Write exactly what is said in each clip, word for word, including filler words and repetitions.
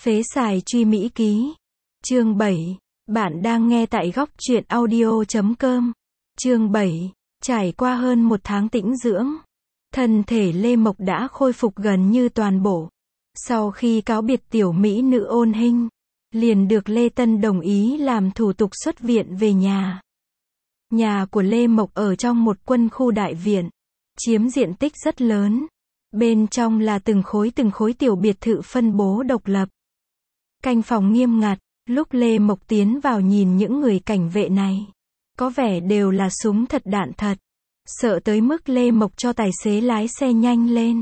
Phế xài truy Mỹ ký. Chương bảy. Bạn đang nghe tại góc truyện audio chấm com. Chương bảy. Trải qua hơn một tháng tĩnh dưỡng, thân thể Lê Mộc đã khôi phục gần như toàn bộ. Sau khi cáo biệt tiểu mỹ nữ Ôn Hinh, liền được Lê Tân đồng ý làm thủ tục xuất viện về nhà. Nhà của Lê Mộc ở trong một quân khu đại viện, chiếm diện tích rất lớn. Bên trong là từng khối từng khối tiểu biệt thự phân bố độc lập. Canh phòng nghiêm ngặt, lúc Lê Mộc tiến vào nhìn những người cảnh vệ này, có vẻ đều là súng thật đạn thật. Sợ tới mức Lê Mộc cho tài xế lái xe nhanh lên.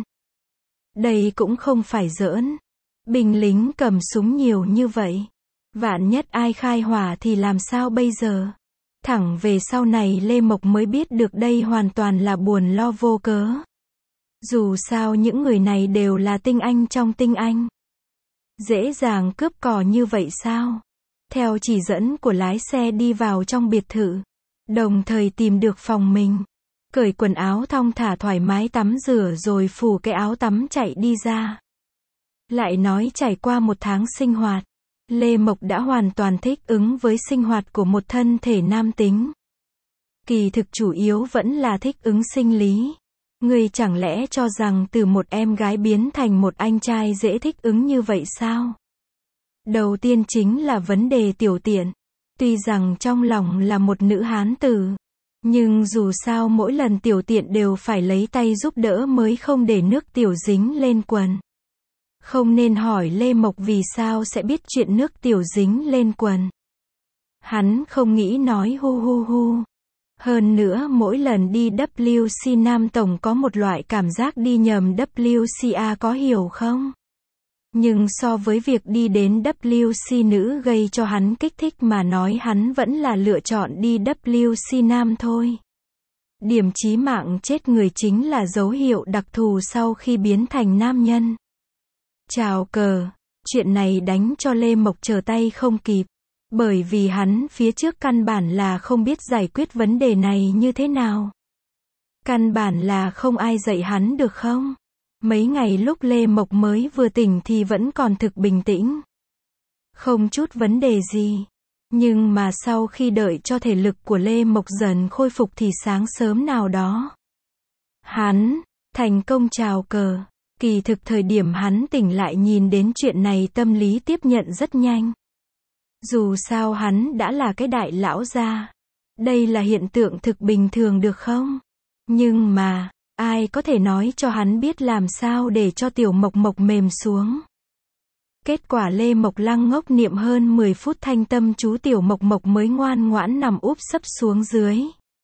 Đây cũng không phải giỡn. Binh lính cầm súng nhiều như vậy, vạn nhất ai khai hỏa thì làm sao bây giờ? Thẳng về sau này Lê Mộc mới biết được đây hoàn toàn là buồn lo vô cớ. Dù sao những người này đều là tinh anh trong tinh anh. Dễ dàng cướp cò như vậy sao? Theo chỉ dẫn của lái xe đi vào trong biệt thự, đồng thời tìm được phòng mình, cởi quần áo thong thả thoải mái tắm rửa rồi phủ cái áo tắm chạy đi ra. Lại nói trải qua một tháng sinh hoạt, Lê Mộc đã hoàn toàn thích ứng với sinh hoạt của một thân thể nam tính. Kỳ thực chủ yếu vẫn là thích ứng sinh lý. Ngươi chẳng lẽ cho rằng từ một em gái biến thành một anh trai dễ thích ứng như vậy sao? Đầu tiên chính là vấn đề tiểu tiện. Tuy rằng trong lòng là một nữ hán tử, nhưng dù sao mỗi lần tiểu tiện đều phải lấy tay giúp đỡ mới không để nước tiểu dính lên quần. Không nên hỏi Lê Mộc vì sao sẽ biết chuyện nước tiểu dính lên quần. Hắn không nghĩ nói hu hu hu. Hơn nữa mỗi lần đi W C nam tổng có một loại cảm giác đi nhầm W C A, có hiểu không? Nhưng so với việc đi đến W C nữ gây cho hắn kích thích mà nói, hắn vẫn là lựa chọn đi W C nam thôi. Điểm chí mạng chết người chính là dấu hiệu đặc thù sau khi biến thành nam nhân. Chào cờ, chuyện này đánh cho Lê Mộc trở tay không kịp. Bởi vì hắn phía trước căn bản là không biết giải quyết vấn đề này như thế nào. Căn bản là không ai dạy hắn được không? Mấy ngày lúc Lê Mộc mới vừa tỉnh thì vẫn còn thực bình tĩnh. Không chút vấn đề gì. Nhưng mà sau khi đợi cho thể lực của Lê Mộc dần khôi phục thì sáng sớm nào đó, hắn thành công chào cờ. Kỳ thực thời điểm hắn tỉnh lại nhìn đến chuyện này tâm lý tiếp nhận rất nhanh. Dù sao hắn đã là cái đại lão gia. Đây là hiện tượng thực bình thường được không? Nhưng mà, ai có thể nói cho hắn biết làm sao để cho tiểu Mộc Mộc mềm xuống? Kết quả Lê Mộc lăng ngốc niệm hơn mười phút thanh tâm chú, tiểu Mộc Mộc mới ngoan ngoãn nằm úp sấp xuống dưới.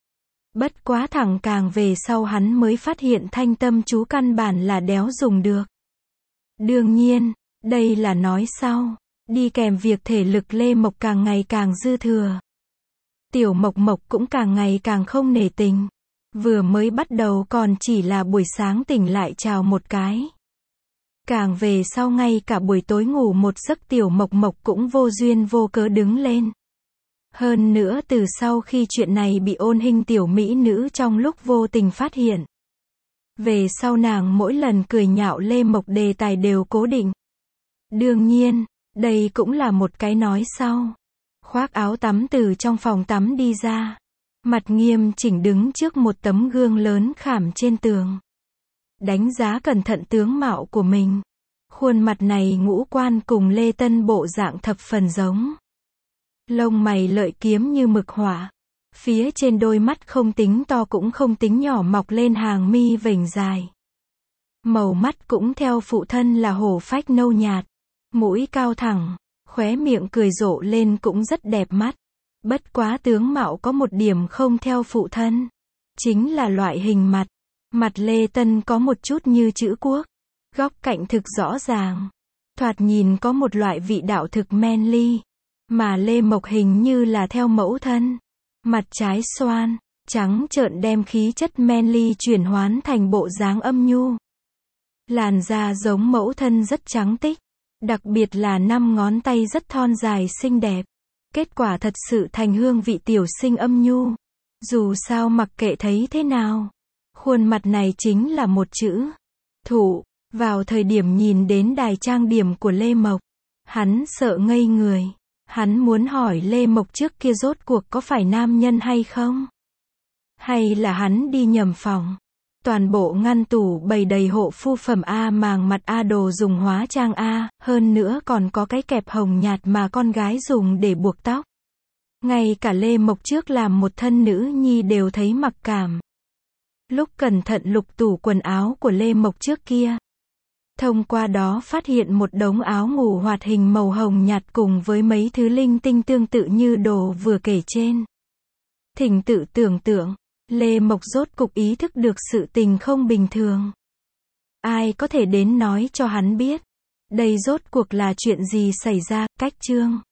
Bất quá thẳng càng về sau hắn mới phát hiện thanh tâm chú căn bản là đéo dùng được. Đương nhiên, đây là nói sau. Đi kèm việc thể lực Lê Mộc càng ngày càng dư thừa. Tiểu Mộc Mộc cũng càng ngày càng không nể tình. Vừa mới bắt đầu còn chỉ là buổi sáng tỉnh lại chào một cái. Càng về sau ngay cả buổi tối ngủ một giấc tiểu Mộc Mộc cũng vô duyên vô cớ đứng lên. Hơn nữa từ sau khi chuyện này bị Ôn Hinh tiểu mỹ nữ trong lúc vô tình phát hiện, về sau nàng mỗi lần cười nhạo Lê Mộc đề tài đều cố định. Đương nhiên, đây cũng là một cái nói sau. Khoác áo tắm từ trong phòng tắm đi ra, mặt nghiêm chỉnh đứng trước một tấm gương lớn khảm trên tường. Đánh giá cẩn thận tướng mạo của mình. Khuôn mặt này ngũ quan cùng Lê Tân bộ dạng thập phần giống. Lông mày lợi kiếm như mực hỏa. Phía trên đôi mắt không tính to cũng không tính nhỏ mọc lên hàng mi vểnh dài. Màu mắt cũng theo phụ thân là hổ phách nâu nhạt. Mũi cao thẳng, khóe miệng cười rộ lên cũng rất đẹp mắt. Bất quá tướng mạo có một điểm không theo phụ thân. Chính là loại hình mặt. Mặt Lê Tân có một chút như chữ quốc. Góc cạnh thực rõ ràng. Thoạt nhìn có một loại vị đạo thực manly. Mà Lê Mộc hình như là theo mẫu thân. Mặt trái xoan, trắng trợn đem khí chất manly chuyển hoán thành bộ dáng âm nhu. Làn da giống mẫu thân rất trắng tích. Đặc biệt là năm ngón tay rất thon dài xinh đẹp. Kết quả thật sự thành hương vị tiểu sinh âm nhu. Dù sao mặc kệ thấy thế nào, khuôn mặt này chính là một chữ thụ. Vào thời điểm nhìn đến đài trang điểm của Lê Mộc, Hắn sợ ngây người. Hắn muốn hỏi Lê Mộc trước kia rốt cuộc có phải nam nhân hay không? Hay là hắn đi nhầm phòng? Toàn bộ ngăn tủ bày đầy hộ phu phẩm A, màng mặt A, đồ dùng hóa trang A, hơn nữa còn có cái kẹp hồng nhạt mà con gái dùng để buộc tóc. Ngay cả Lê Mộc trước làm một thân nữ nhi đều thấy mặc cảm. Lúc cẩn thận lục tủ quần áo của Lê Mộc trước kia, thông qua đó phát hiện một đống áo ngủ hoạt hình màu hồng nhạt cùng với mấy thứ linh tinh tương tự như đồ vừa kể trên. Thỉnh tự tưởng tượng, Lê Mộc rốt cục ý thức được sự tình không bình thường. Ai có thể đến nói cho hắn biết, đây rốt cuộc là chuyện gì xảy ra, cách chương.